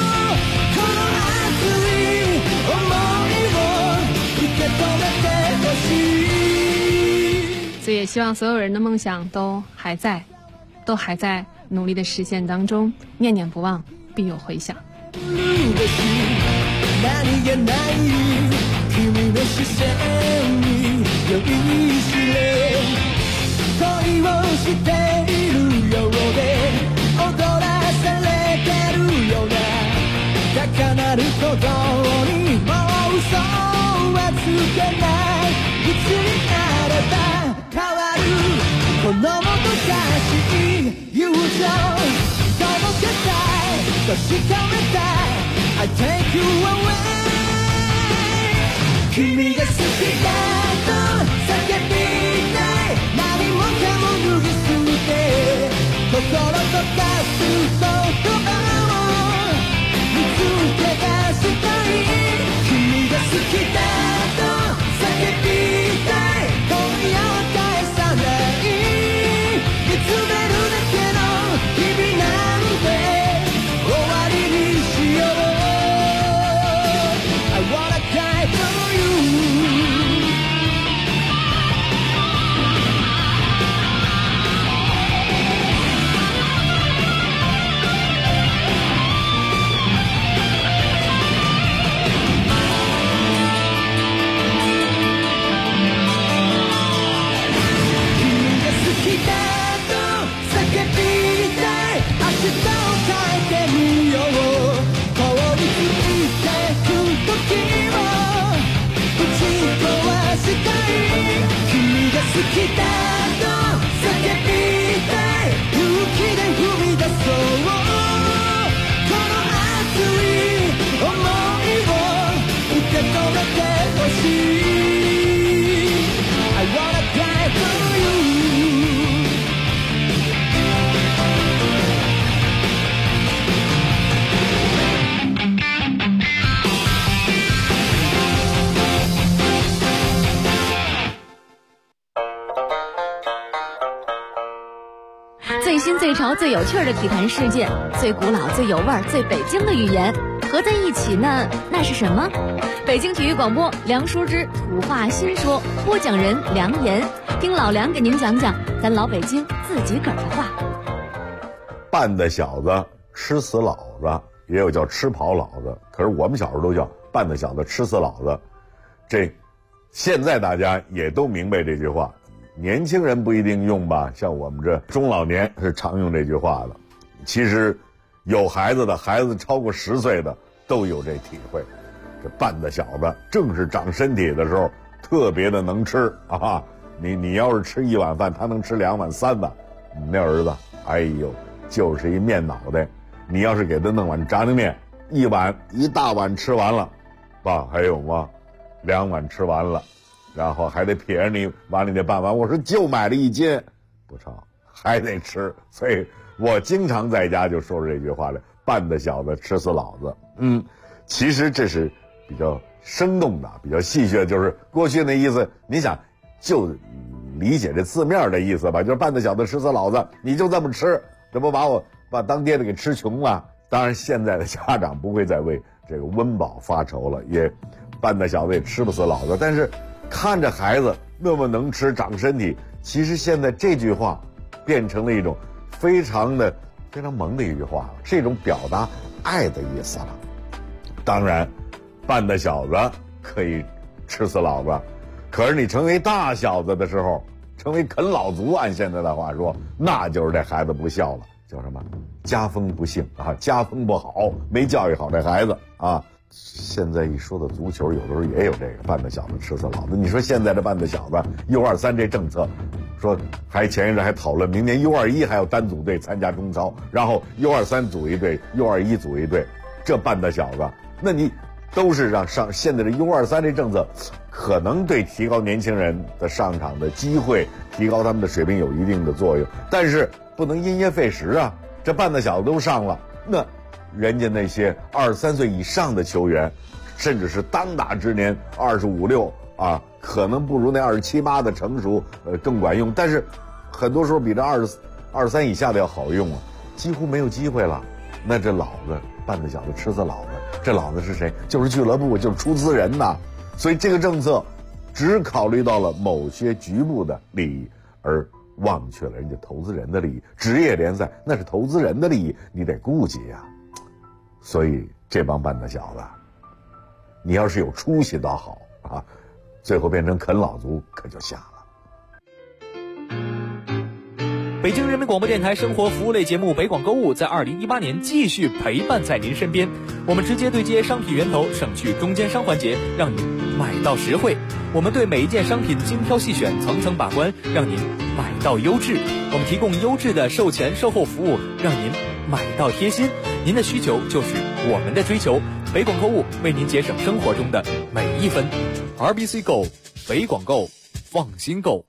S6: 所以也希望所有人的梦想都还在努力的实现当中，念念不忘必有回响。恋をしているようで踊らされてるよ
S2: にもう嘘はつけない。いつになれば変わるこのもどかしい友情届けたい確かめたい I take you away 君が好きだと叫びたい。何もかも脱ぎ捨て心とかす言葉を見つけ出したい。君が好きだと叫びたい。今夜は返さない見つめるだけの日々なんて終わりにしよう。 I wanna die for you
S1: 最潮最有趣的体坛事件，最古老最有味儿最北京的语言合在一起呢，那是什么？北京体育广播梁淑之土话新说，播讲人梁岩，听老梁给您讲讲咱老北京自己个儿的话。
S22: 拌的小子吃死老子，也有叫吃跑老子，可是我们小时候都叫拌的小子吃死老子。这现在大家也都明白这句话。年轻人不一定用吧，像我们这中老年是常用这句话的。其实有孩子的孩子超过10岁的都有这体会。这拌的小子正是长身体的时候特别的能吃啊！你要是吃1碗饭，他能吃2碗3碗。你那儿子，哎呦，就是一面脑袋。你要是给他弄碗炸酱面，1大碗吃完了，爸还有吗？2碗吃完了。然后还得撇着你碗里的半碗，我说就买了1斤，不成，还得吃。所以我经常在家就说这句话来，拌的小子吃死老子。其实这是比较生动的，比较戏谑，就是过去那意思，你想就理解这字面的意思吧，就是拌的小子吃死老子，你就这么吃，这不把当爹的给吃穷了。当然现在的家长不会再为这个温饱发愁了，也拌的小子也吃不死老子，但是看着孩子那么能吃长身体，其实现在这句话变成了一种非常萌的一句话了，是一种表达爱的意思了。当然拌的小子可以吃死老子，可是你成为大小子的时候，成为啃老族，按现在的话说，那就是这孩子不孝了，叫什么家风不幸啊，家风不好，没教育好这孩子啊。现在一说到足球，有的时候也有这个拌的小子吃死老子。你说现在这拌的小子U23这政策，说前一阵还讨论明年U21还要单组队参加中超，然后U23组一队，U21组一队，这拌的小子，那你都是让现在这 U23这政策可能对提高年轻人的上场的机会，提高他们的水平有一定的作用，但是不能因噎废食啊。这拌的小子都上了，那人家那些23岁以上的球员，甚至是当打之年25、26啊，可能不如那27、28的成熟更管用，但是很多时候比这23以下的要好用啊，几乎没有机会了。那这老子拌的小子吃死老子，这老子是谁？就是俱乐部，就是出资人呐。所以这个政策只考虑到了某些局部的利益，而忘却了人家投资人的利益。职业联赛那是投资人的利益，你得顾及呀。所以这帮拌的小子，你要是有出息倒好啊，最后变成啃老族可就瞎了。
S3: 北京人民广播电台生活服务类节目北广购物在2018年继续陪伴在您身边。我们直接对接商品源头，省去中间商环节，让您买到实惠。我们对每一件商品精挑细选，层层把关，让您买到优质。我们提供优质的售前售后服务，让您买到贴心。您的需求就是我们的追求。北广购物为您节省生活中的每一分。RBC Go， 北广购，放心购。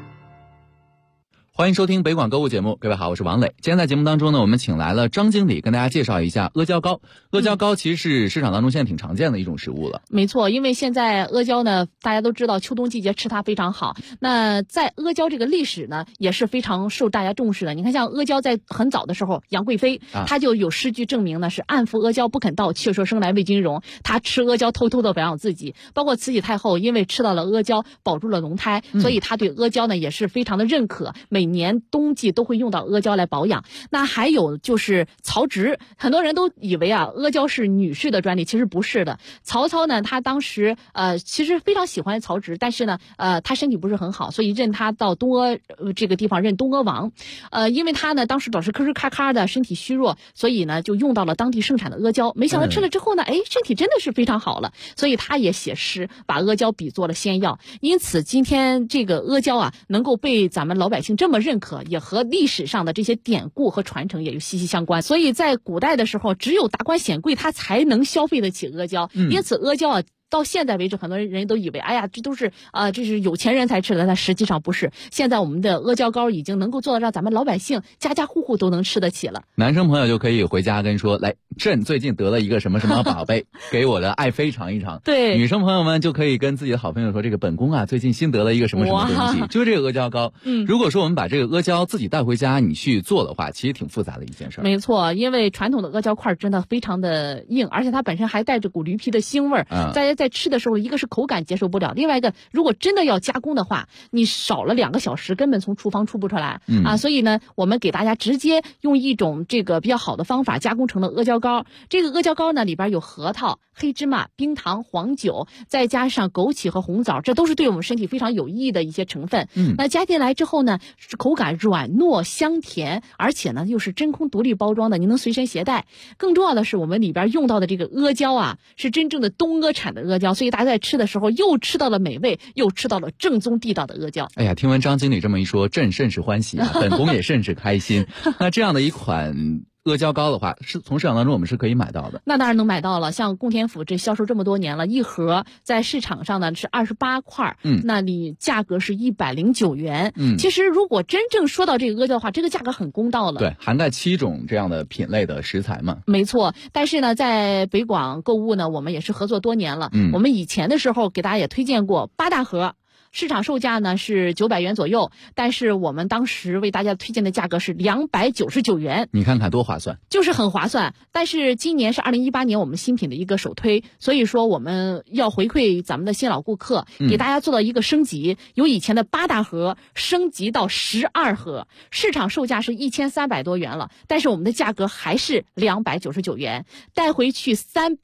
S5: 欢迎收听北广购物节目，各位好，我是王磊。今天在节目当中呢，我们请来了张经理跟大家介绍一下阿胶糕。阿胶糕其实是市场当中现在挺常见的一种食物了。
S6: 没错，因为现在阿胶呢，大家都知道秋冬季节吃它非常好。那在阿胶这个历史呢，也是非常受大家重视的。你看，像阿胶在很早的时候，杨贵妃她就有诗句证明呢，是暗服阿胶不肯到，却说生来为君荣。她吃阿胶偷偷的保养自己。包括慈禧太后因为吃到了阿胶，保住了龙胎，所以她对阿胶呢也是非常的认可。每年冬季都会用到阿胶来保养。那还有就是曹植，很多人都以为阿胶是女士的专利，其实不是的。曹操呢，他当时其实非常喜欢曹植，但是呢他身体不是很好，所以任他到东阿这个地方任东阿王。因为他呢当时老是吭哧咔咔的，身体虚弱，所以呢就用到了当地盛产的阿胶。没想到吃了之后呢，身体真的是非常好了，所以他也写诗把阿胶比作了仙药。因此今天这个阿胶能够被咱们老百姓这么认可，也和历史上的这些典故和传承也有息息相关。所以在古代的时候，只有达官显贵他才能消费得起阿胶。因此阿胶到现在为止，很多人都以为，哎呀，这都是这是有钱人才吃的，但实际上不是。现在我们的阿胶糕已经能够做到让咱们老百姓家家户户都能吃得起了。
S5: 男生朋友就可以回家跟说，来，朕最近得了一个什么什么宝贝，给我的爱妃尝一尝。
S6: 对，
S5: 女生朋友们就可以跟自己的好朋友说，这个本宫最近新得了一个什么什么东西，就是这个阿胶糕。如果说我们把这个阿胶自己带回家，你去做的话，其实挺复杂的一件事。
S6: 没错，因为传统的阿胶块真的非常的硬，而且它本身还带着股驴皮的腥味儿。大家在吃的时候，一个是口感接受不了，另外一个如果真的要加工的话，你少了2个小时根本从厨房出不出来。所以呢，我们给大家直接用一种这个比较好的方法加工成了阿胶糕。这个阿胶糕呢，里边有核桃、黑芝麻、冰糖、黄酒，再加上枸杞和红枣，这都是对我们身体非常有益的一些成分。那加进来之后呢，是口感软糯香甜，而且呢又是真空独立包装的，你能随身携带。更重要的是，我们里边用到的这个阿胶是真正的东阿产的阿胶，所以大家在吃的时候又吃到了美味，又吃到了正宗地道的阿胶。
S5: 哎呀，听闻张经理这么一说，朕甚是欢喜本宫也甚是开心。那这样的一款阿胶糕的话，是从市场当中我们是可以买到的。
S6: 那当然能买到了，像贡田府这销售这么多年了，一盒在市场上呢是28块，那里价格是109元。其实如果真正说到这个阿胶的话，这个价格很公道了。
S5: 对，涵盖7种这样的品类的食材嘛。
S6: 没错，但是呢，在北广购物呢，我们也是合作多年了。我们以前的时候给大家也推荐过8大盒。市场售价呢是900元左右，但是我们当时为大家推荐的价格是299元。
S5: 你看看多划算，
S6: 就是很划算。但是今年是2018年我们新品的一个首推，所以说我们要回馈咱们的新老顾客，给大家做到一个升级，由以前的8大盒升级到12盒，市场售价是1300多元了，但是我们的价格还是299元，带回去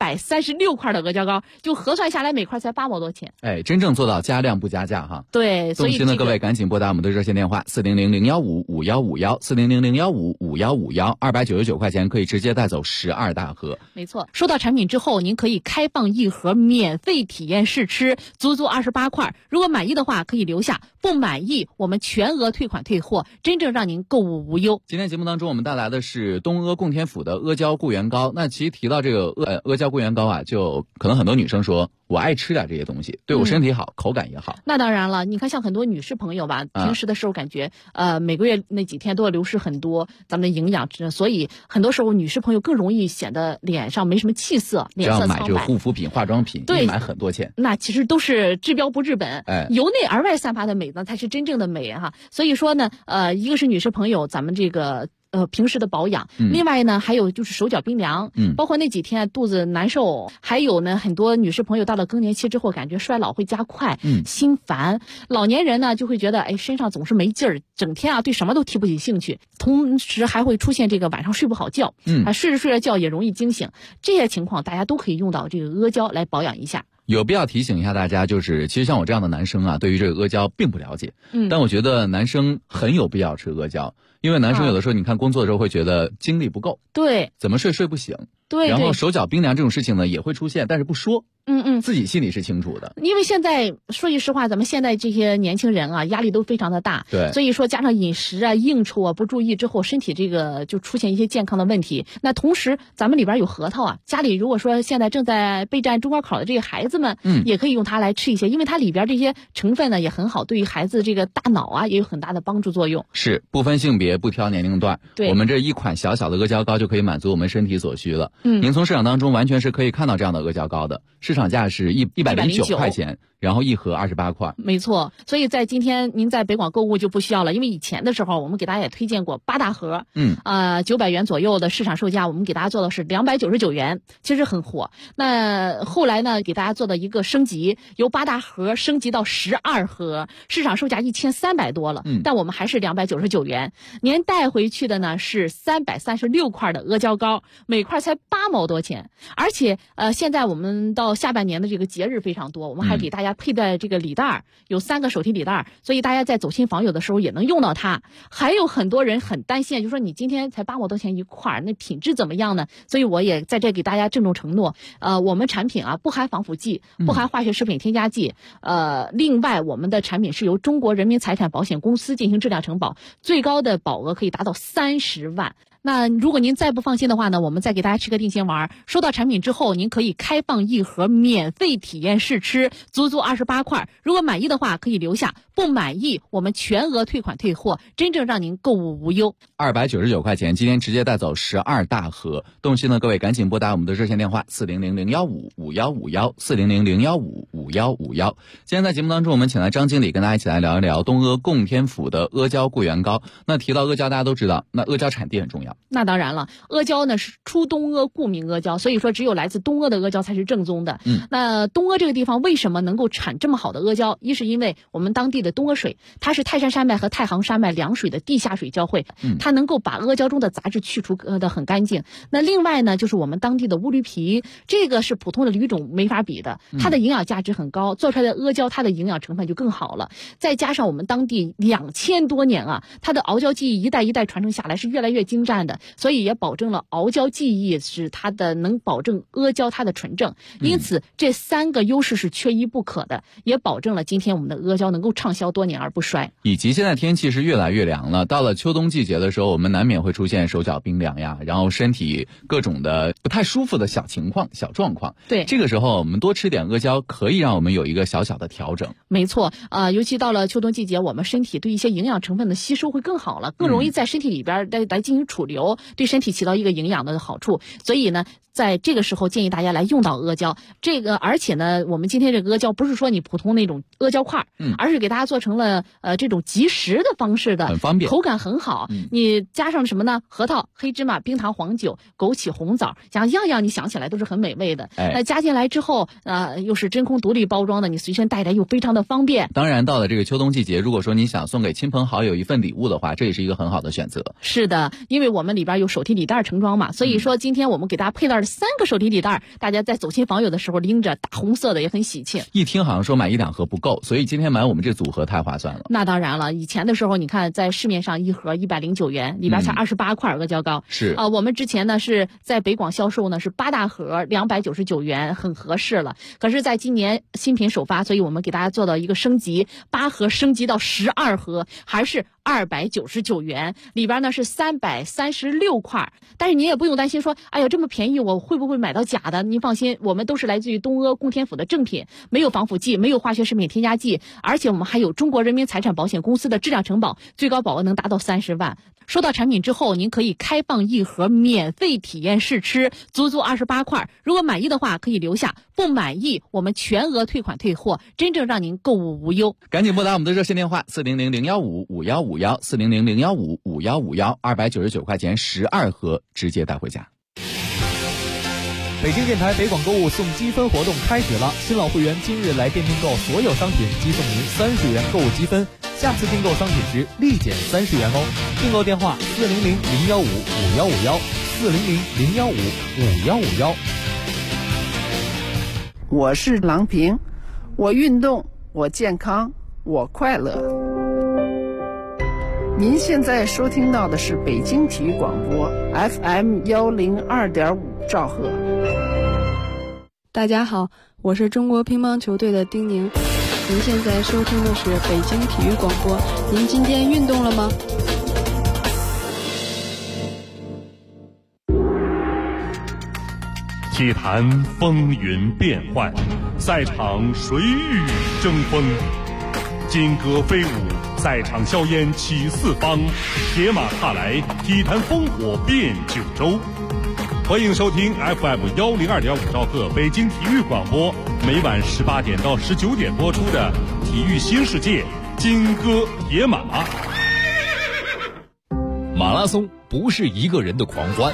S6: 336块的阿胶糕，就核算下来每块才8毛多钱。
S5: 真正做到加量不加价。
S6: 对，所以
S5: 动心的各位赶紧拨打我们的热线电话400-015-5151 400-015-5151，299块钱可以直接带走12大盒。
S6: 没错，收到产品之后，您可以开放1盒免费体验试吃，足足28块。如果满意的话可以留下，不满意我们全额退款退货，真正让您购物无忧。
S5: 今天节目当中我们带来的是东阿贡田府的阿胶固元糕。那其实提到这个阿胶固元糕就可能很多女生说，我爱吃点这些东西，对我身体好，口感也好。
S6: 那当然了，你看像很多女士朋友吧，平时的时候感觉每个月那几天都要流失很多咱们的营养，所以很多时候女士朋友更容易显得脸上没什么气色，脸色苍白。
S5: 只要买这个护肤品、化妆品，
S6: 对，
S5: 买很多钱，
S6: 那其实都是治标不治本。由内而外散发的美呢，才是真正的美哈。所以说呢，一个是女士朋友咱们这个平时的保养，另外呢还有就是手脚冰凉，包括那几天肚子难受，还有呢很多女士朋友到了更年期之后，感觉衰老会加快，心烦，老年人呢就会觉得身上总是没劲儿，整天对什么都提不起兴趣，同时还会出现这个晚上睡不好觉，睡着觉也容易惊醒，这些情况大家都可以用到这个阿胶来保养一下。
S5: 有必要提醒一下大家，就是其实像我这样的男生啊，对于这个阿胶并不了解。但我觉得男生很有必要吃阿胶，因为男生有的时候你看工作的时候会觉得精力不够，
S7: 对，
S5: 怎么睡不醒，
S7: 对，
S5: 然后手脚冰凉这种事情呢也会出现，但是不说。自己心里是清楚的。
S7: 因为现在说句实话，咱们现在这些年轻人啊，压力都非常的大，
S5: 对，
S7: 所以说加上饮食啊、应酬啊不注意之后，身体这个就出现一些健康的问题。那同时咱们里边有核桃啊，家里如果说现在正在备战中高考的这些孩子们，也可以用它来吃一些，因为它里边这些成分呢也很好，对于孩子这个大脑啊也有很大的帮助作用。
S5: 是不分性别不挑年龄段，
S7: 对，
S5: 我们这一款小小的阿胶糕就可以满足我们身体所需了。您从市场当中完全是可以看到这样的阿胶糕的，市场价是109块钱，然后一盒28块。
S7: 没错，所以在今天您在北广购物就不需要了，因为以前的时候我们给大家也推荐过8大盒，900元左右的市场售价，我们给大家做的是299元，其实很火。那后来呢，给大家做的一个升级，由8大盒升级到12盒，市场售价1300多了，但我们还是299元。您带回去的呢是336块的阿胶糕，每块才8毛多钱。而且现在我们到下半年的这个节日非常多，我们还给大家佩戴这个礼袋，有3个手提礼袋，所以大家在走亲访友的时候也能用到它。还有很多人很担心，就说你今天才8毛多钱一块，那品质怎么样呢？所以我也在这给大家郑重承诺，我们产品啊不含防腐剂，不含化学食品添加剂，另外我们的产品是由中国人民财产保险公司进行质量承保，最高的保额可以达到30万。那如果您再不放心的话呢，我们再给大家吃个定心丸，收到产品之后您可以开放一盒免费体验试吃，足足28块，如果满意的话可以留下，不满意我们全额退款退货，真正让您购物无忧。
S5: 299块钱，今天直接带走12大盒。动心呢，各位赶紧拨打我们的热线电话400-015-5151，400-015-5151。今天在节目当中，我们请来张经理跟大家一起来聊一聊东阿供天府的阿胶桂圆糕。那提到阿胶，大家都知道，那阿胶产地很重要。
S7: 那当然了，阿胶呢是出东阿，故名阿胶，所以说只有来自东阿的阿胶才是正宗的。那东阿这个地方为什么能够产这么好的阿胶？一是因为我们当地的东阿水，它是泰山山脉和太行山脉两水的地下水交汇，它能够把阿胶中的杂质去除的很干净。那另外呢，就是我们当地的乌驴皮，这个是普通的驴种没法比的，它的营养价值很高，做出来的阿胶它的营养成分就更好了。再加上我们当地2000多年啊，它的熬胶技艺一代一代传承下来，是越来越精湛的，所以也保证了熬胶技艺是它的能保证阿胶它的纯正。因此这3个优势是缺一不可的，也保证了今天我们的阿胶能够畅销多年而不衰。
S5: 以及现在天气是越来越凉了，到了秋冬季节的时候，我们难免会出现手脚冰凉呀，然后身体各种的不太舒服的小情况、小状况。
S7: 对，
S5: 这个时候我们多吃点阿胶，可以让我们有一个小小的调整。
S7: 没错，尤其到了秋冬季节，我们身体对一些营养成分的吸收会更好了，更容易在身体里边来进行储留，对身体起到一个营养的好处。所以呢，在这个时候建议大家来用到阿胶。这个而且呢，我们今天这个阿胶不是说你普通那种阿胶块，而是给大家做成了这种即食的方式的，
S5: 很方便，
S7: 口感很好。你加上什么呢？核桃、黑芝麻、冰糖、黄酒、枸杞、红枣，样样你想起来都是很美味的。那加进来之后，又是真空独立包装的，你随身带来又非常的方便。
S5: 当然，到了这个秋冬季节，如果说你想送给亲朋好友一份礼物的话，这也是一个很好的选择。
S7: 是的，因为我们里边有手提礼袋盛装嘛，所以说今天我们给大家配到了3个手提礼袋，大家在走亲访友的时候拎着大红色的也很喜庆。
S5: 一听好像说买1-2盒不够，所以今天买我们这组合太划算了。
S7: 那当然了，以前的时候你看在市面上一盒109元，里边才28块阿胶糕。
S5: 是
S7: 我们之前呢是在北广销售呢是8大盒299元，很合适了。可是在今年新品首发，所以我们给大家做到一个升级，8盒升级到12盒，还是299元，里边呢是336块。但是您也不用担心说，哎呀这么便宜我会不会买到假的？您放心，我们都是来自于东阿供天府的正品，没有防腐剂，没有化学食品添加剂，而且我们还有中国人民财产保险公司的质量承保，最高保额能达到30万。收到产品之后，您可以开放一盒免费体验试吃，足足28块，如果满意的话可以留下，不满意我们全额退款退货，真正让您购物无忧。
S5: 赶紧拨打我们的热线电话400-015-5151，400-015-5151，299块钱12盒直接带回家。
S3: 北京电台北广购物送积分活动开始了，新老会员今日来店订购所有商品，即送您30元购物积分，下次订购商品时立减30元哦。订购电话400-015-5151，400-015-5151。
S8: 我是郎平，我运动，我健康，我快乐。您现在收听到的是北京体育广播 FM 102.5兆赫。
S10: 大家好，我是中国乒乓球队的丁宁。您现在收听的是北京体育广播。您今天运动了吗？
S23: 体坛风云变幻，赛场谁与争锋？金戈飞舞，赛场硝烟起四方，铁马踏来，体坛烽火遍九州。欢迎收听 FM 102.5兆赫北京体育广播，每晚18点到19点播出的《体育新世界》金戈铁马。
S24: 马拉松不是一个人的狂欢，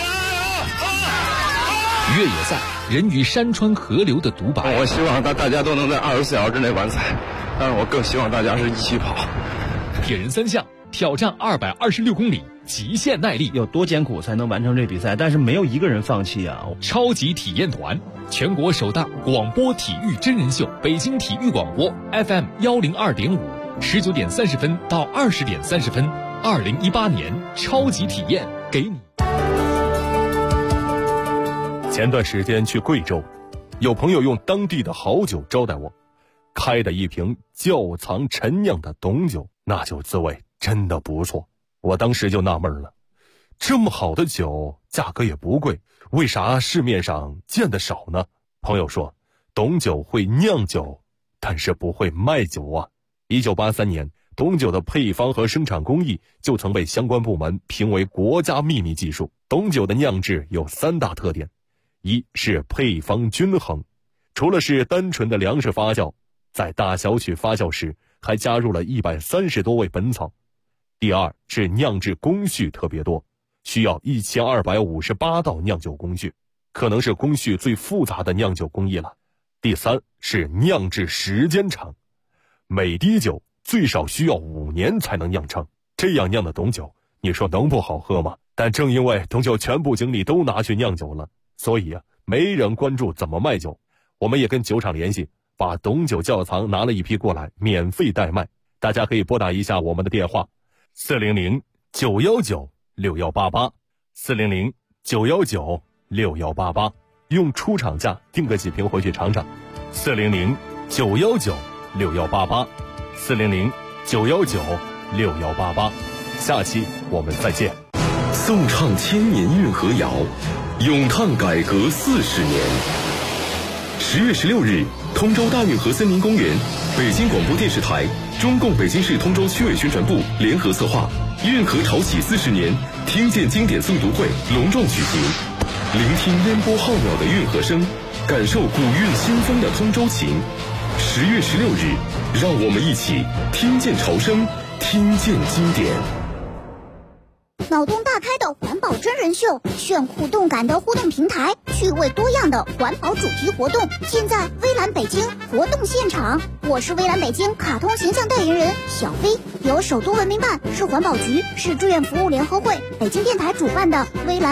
S24: 越野赛人与山川河流的独白。
S25: 我希望大家都能在24小时之内完赛，但是我更希望大家是一起跑。
S24: 铁人三项挑战226公里。极限耐力，
S26: 有多艰苦才能完成这比赛，但是没有一个人放弃啊！
S24: 超级体验团，全国首档广播体育真人秀，北京体育广播 FM 102.5，19点30分到20点30分，2018年超级体验给你。
S23: 前段时间去贵州，有朋友用当地的好酒招待我，开的一瓶窖藏陈酿的董酒，那酒滋味真的不错。我当时就纳闷了，这么好的酒，价格也不贵，为啥市面上见得少呢？朋友说，董酒会酿酒，但是不会卖酒啊。1983年，董酒的配方和生产工艺就曾被相关部门评为国家秘密技术。董酒的酿制有3大特点：一是配方均衡，除了是单纯的粮食发酵，在大小曲发酵时还加入了130多味本草。第二是酿制工序特别多，需要1258道酿酒工序，可能是工序最复杂的酿酒工艺了。第三是酿制时间长，每滴酒最少需要5年才能酿成，这样酿的董酒，你说能不好喝吗？但正因为董酒全部精力都拿去酿酒了，所以没人关注怎么卖酒。我们也跟酒厂联系，把董酒窖藏拿了一批过来，免费代卖。大家可以拨打一下我们的电话400-919-6188，400-919-6188，用出厂价订个几瓶回去尝尝。400-919-6188，400-919-6188。下期我们再见。
S4: 颂唱千年运河谣，咏叹改革40年。10月16日，通州大运河森林公园，北京广播电视台、中共北京市通州区委宣传部联合策划，运河潮起40年听见经典诵读会隆重举行，聆听烟波浩渺的运河声，感受古韵新风的通州情。10月16日，让我们一起听见潮声，听见经典。
S27: 脑洞大开的环保真人秀，炫酷动感的互动平台，趣味多样的环保主题活动，尽在微蓝北京活动现场。我是微蓝北京卡通形象代言人小飞，由首都文明办、市环保局、市志愿服务联合会、北京电台主办的微蓝